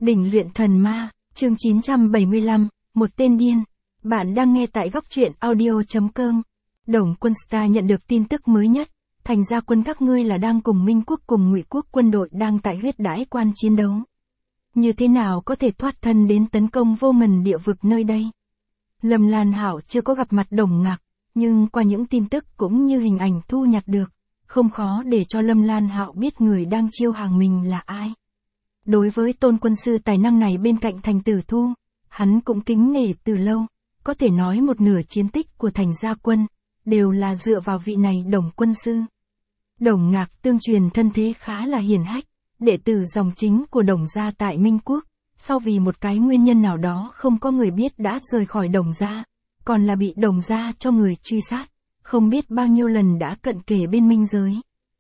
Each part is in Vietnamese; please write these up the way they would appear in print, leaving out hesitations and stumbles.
Đỉnh luyện thần ma, chương 975, một tên điên. Bạn đang nghe tại góc truyện audio.com. Đồng Quân Star nhận được tin tức mới nhất. Thành ra quân các ngươi là đang cùng Minh Quốc cùng Ngụy Quốc quân đội đang tại huyết đãi quan chiến đấu. Như thế nào có thể thoát thân đến tấn công vô ngần địa vực nơi đây? Lâm Lan Hạo chưa có gặp mặt Đồng Ngạc, nhưng qua những tin tức cũng như hình ảnh thu nhặt được, không khó để cho Lâm Lan Hạo biết người đang chiêu hàng mình là ai. Đối với tôn quân sư tài năng này bên cạnh Thành Tử Thu, hắn cũng kính nể từ lâu, có thể nói một nửa chiến tích của Thành gia quân, đều là dựa vào vị này Đồng quân sư. Đồng Ngạc tương truyền thân thế khá là hiển hách, đệ tử dòng chính của Đồng gia tại Minh Quốc, sau vì một cái nguyên nhân nào đó không có người biết đã rời khỏi Đồng gia, còn là bị Đồng gia cho người truy sát, không biết bao nhiêu lần đã cận kề bên Minh giới.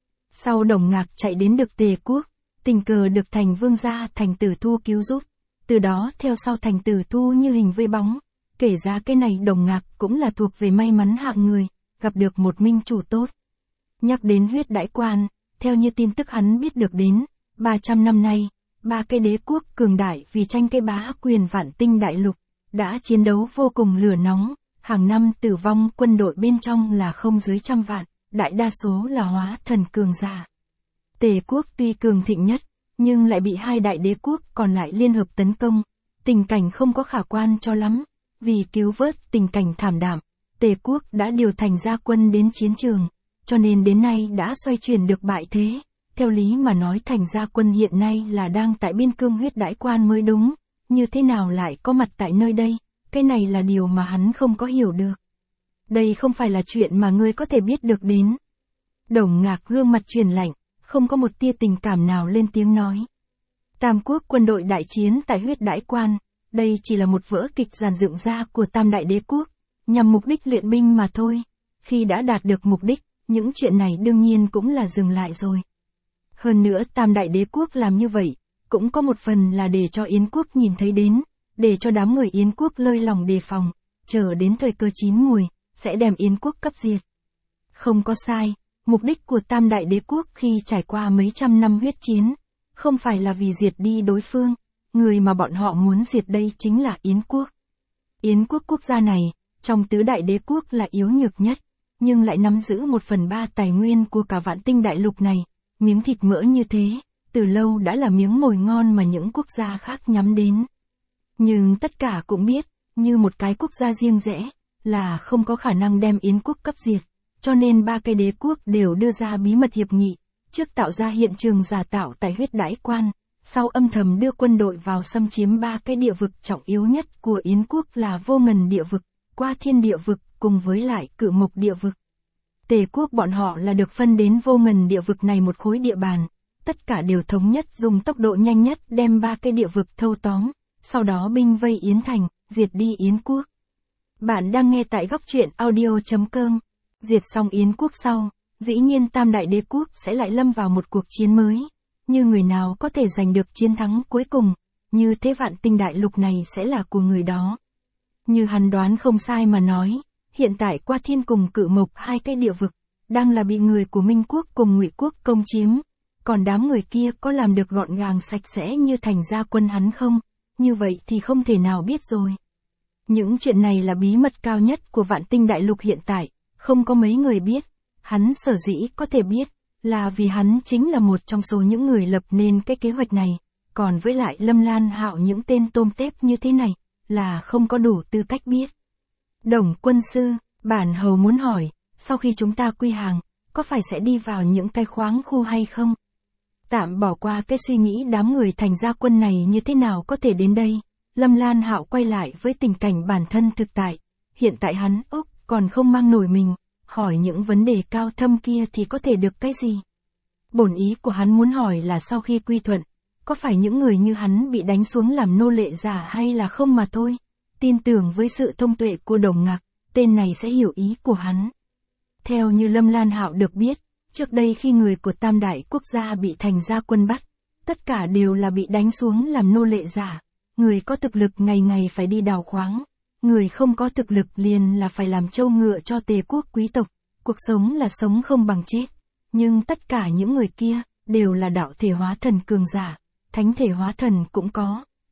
Sau Đồng Ngạc chạy đến được Tề Quốc, tình cờ được Thành vương gia Thành Tử Thu cứu giúp, từ đó theo sau Thành Tử Thu như hình với bóng, kể ra cái này Đồng Ngạc cũng là thuộc về may mắn hạng người, gặp được một minh chủ tốt. Nhắc đến huyết đãi quan, theo như tin tức hắn biết được đến, 300 năm nay, ba cái đế quốc cường đại vì tranh cái bá quyền Vạn Tinh đại lục, đã chiến đấu vô cùng lửa nóng, hàng năm tử vong quân đội bên trong là không dưới 100 vạn, đại đa số là hóa thần cường giả. Tề quốc tuy cường thịnh nhất, nhưng lại bị hai đại đế quốc còn lại liên hợp tấn công, tình cảnh không có khả quan cho lắm, vì cứu vớt tình cảnh thảm đạm, Tề quốc đã điều Thành gia quân đến chiến trường, cho nên đến nay đã xoay chuyển được bại thế. Theo lý mà nói Thành gia quân hiện nay là đang tại biên cương huyết đãi quan mới đúng, như thế nào lại có mặt tại nơi đây, cái này là điều mà hắn không có hiểu được. Đây không phải là chuyện mà ngươi có thể biết được đến. Đồng Ngạc gương mặt truyền lạnh, không có một tia tình cảm nào lên tiếng nói. Tam quốc quân đội đại chiến tại huyết đãi quan, đây chỉ là một vở kịch dàn dựng ra của Tam đại đế quốc, nhằm mục đích luyện binh mà thôi. Khi đã đạt được mục đích, những chuyện này đương nhiên cũng là dừng lại rồi. Hơn nữa Tam đại đế quốc làm như vậy, cũng có một phần là để cho Yến quốc nhìn thấy đến, để cho đám người Yến quốc lơi lòng đề phòng, chờ đến thời cơ chín mùi, sẽ đem Yến quốc cấp diệt. Không có sai, mục đích của Tam đại đế quốc khi trải qua mấy trăm năm huyết chiến, không phải là vì diệt đi đối phương, người mà bọn họ muốn diệt đây chính là Yến quốc. Yến quốc quốc gia này, trong tứ đại đế quốc là yếu nhược nhất, nhưng lại nắm giữ 1/3 tài nguyên của cả Vạn Tinh đại lục này. Miếng thịt mỡ như thế, từ lâu đã là miếng mồi ngon mà những quốc gia khác nhắm đến. Nhưng tất cả cũng biết, như một cái quốc gia riêng rẽ, là không có khả năng đem Yến quốc cấp diệt, cho nên ba cái đế quốc đều đưa ra bí mật hiệp nghị, trước tạo ra hiện trường giả tạo tại huyết đãi quan, sau âm thầm đưa quân đội vào xâm chiếm ba cái địa vực trọng yếu nhất của Yến quốc là Vô Ngần địa vực, Qua Thiên địa vực, cùng với lại Cự Mộc địa vực. Tề quốc bọn họ là được phân đến Vô Ngần địa vực này một khối địa bàn, tất cả đều thống nhất dùng tốc độ nhanh nhất đem ba cái địa vực thâu tóm, sau đó binh vây Yến thành, diệt đi Yến quốc. Bạn đang nghe tại góc truyện audio.com. Diệt xong Yến quốc sau, dĩ nhiên Tam đại đế quốc sẽ lại lâm vào một cuộc chiến mới, như người nào có thể giành được chiến thắng cuối cùng, như thế Vạn Tinh đại lục này sẽ là của người đó. Như hắn đoán không sai mà nói, hiện tại Qua Thiên cùng Cự Mộc hai cái địa vực, đang là bị người của Minh quốc cùng Ngụy quốc công chiếm, còn đám người kia có làm được gọn gàng sạch sẽ như Thành gia quân hắn không, như vậy thì không thể nào biết rồi. Những chuyện này là bí mật cao nhất của Vạn Tinh đại lục hiện tại, không có mấy người biết, hắn sở dĩ có thể biết, là vì hắn chính là một trong số những người lập nên cái kế hoạch này, còn với lại Lâm Lan Hạo những tên tôm tép như thế này, là không có đủ tư cách biết. Đồng quân sư, bản hầu muốn hỏi, sau khi chúng ta quy hàng, có phải sẽ đi vào những cái khoáng khu hay không? Tạm bỏ qua cái suy nghĩ đám người Thành gia quân này như thế nào có thể đến đây, Lâm Lan Hạo quay lại với tình cảnh bản thân thực tại, hiện tại hắn, còn không mang nổi mình, hỏi những vấn đề cao thâm kia thì có thể được cái gì? Bổn ý của hắn muốn hỏi là sau khi quy thuận, có phải những người như hắn bị đánh xuống làm nô lệ giả hay là không mà thôi? Tin tưởng với sự thông tuệ của Đồng Ngạc, tên này sẽ hiểu ý của hắn. Theo như Lâm Lan Hạo được biết, trước đây khi người của Tam đại quốc gia bị Thành gia quân bắt, tất cả đều là bị đánh xuống làm nô lệ giả. Người có thực lực ngày ngày phải đi đào khoáng, người không có thực lực liền là phải làm trâu ngựa cho Tề quốc quý tộc, cuộc sống là sống không bằng chết. Nhưng tất cả những người kia, đều là đạo thể hóa thần cường giả, thánh thể hóa thần cũng có,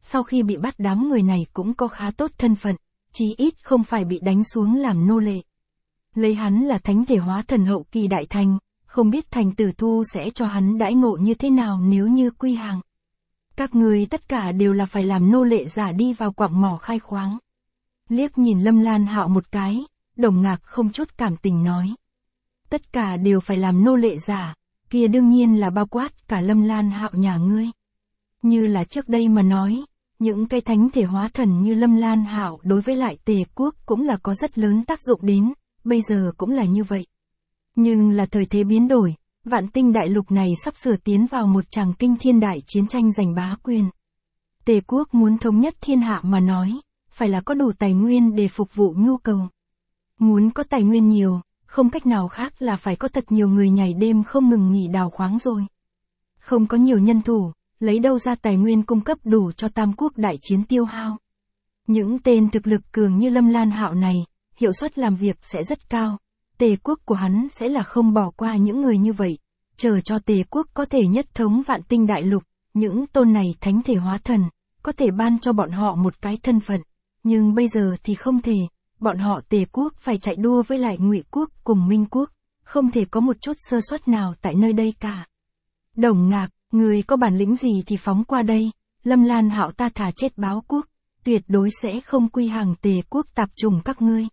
sau khi bị bắt đám người này cũng có khá tốt thân phận, chí ít không phải bị đánh xuống làm nô lệ. Lấy hắn là thánh thể hóa thần hậu kỳ đại thành, không biết Thành Tử Thu sẽ cho hắn đãi ngộ như thế nào nếu như quy hàng. Các người tất cả đều là phải làm nô lệ giả đi vào quặng mỏ khai khoáng. Liếc nhìn Lâm Lan Hạo một cái, Đồng Ngạc không chút cảm tình nói. Tất cả đều phải làm nô lệ giả, kia đương nhiên là bao quát cả Lâm Lan Hạo nhà ngươi. Như là trước đây mà nói, những cái thánh thể hóa thần như Lâm Lan Hạo đối với lại Tề quốc cũng là có rất lớn tác dụng đến, bây giờ cũng là như vậy. Nhưng là thời thế biến đổi, Vạn Tinh đại lục này sắp sửa tiến vào một tràng kinh thiên đại chiến tranh giành bá quyền. Tề quốc muốn thống nhất thiên hạ mà nói, phải là có đủ tài nguyên để phục vụ nhu cầu. Muốn có tài nguyên nhiều, không cách nào khác là phải có thật nhiều người nhảy đêm không ngừng nghỉ đào khoáng rồi. Không có nhiều nhân thủ, lấy đâu ra tài nguyên cung cấp đủ cho tam quốc đại chiến tiêu hao. Những tên thực lực cường như Lâm Lan Hạo này, hiệu suất làm việc sẽ rất cao. Tề quốc của hắn sẽ là không bỏ qua những người như vậy, chờ cho Tề quốc có thể nhất thống Vạn Tinh đại lục, những tôn này thánh thể hóa thần, có thể ban cho bọn họ một cái thân phận, nhưng bây giờ thì không thể, bọn họ Tề quốc phải chạy đua với lại Ngụy quốc cùng Minh quốc, không thể có một chút sơ suất nào tại nơi đây cả. Đồng Ngạc, người có bản lĩnh gì thì phóng qua đây, Lâm Lan Hạo ta thà chết báo quốc, tuyệt đối sẽ không quy hàng Tề quốc tạp chủng các ngươi.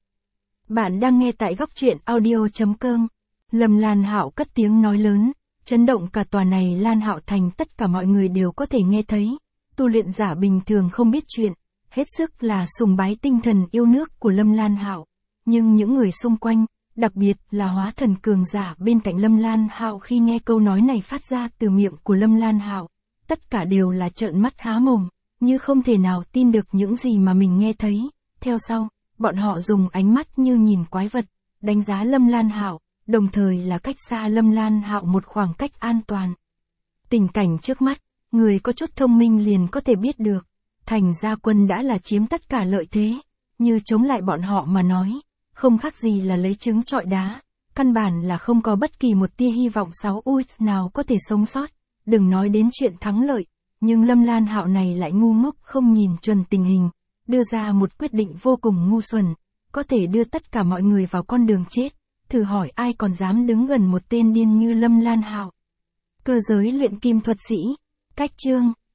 Bạn đang nghe tại góc truyện audio.com. Lâm Lan Hạo cất tiếng nói lớn, chấn động cả tòa này Lan Hạo thành, tất cả mọi người đều có thể nghe thấy. Tu luyện giả bình thường không biết chuyện, hết sức là sùng bái tinh thần yêu nước của Lâm Lan Hạo, nhưng những người xung quanh, đặc biệt là hóa thần cường giả bên cạnh Lâm Lan Hạo khi nghe câu nói này phát ra từ miệng của Lâm Lan Hạo, tất cả đều là trợn mắt há mồm, như không thể nào tin được những gì mà mình nghe thấy. Theo sau, bọn họ dùng ánh mắt như nhìn quái vật, đánh giá Lâm Lan Hạo, đồng thời là cách xa Lâm Lan Hạo một khoảng cách an toàn. Tình cảnh trước mắt, người có chút thông minh liền có thể biết được, Thành Gia Quân đã là chiếm tất cả lợi thế, như chống lại bọn họ mà nói, không khác gì là lấy trứng trọi đá, căn bản là không có bất kỳ một tia hy vọng 6 UX nào có thể sống sót, đừng nói đến chuyện thắng lợi, nhưng Lâm Lan Hạo này lại ngu ngốc không nhìn chuẩn tình hình, đưa ra một quyết định vô cùng ngu xuẩn, có thể đưa tất cả mọi người vào con đường chết, thử hỏi ai còn dám đứng gần một tên điên như Lâm Lan Hạo. Cơ giới luyện kim thuật sĩ, cách chương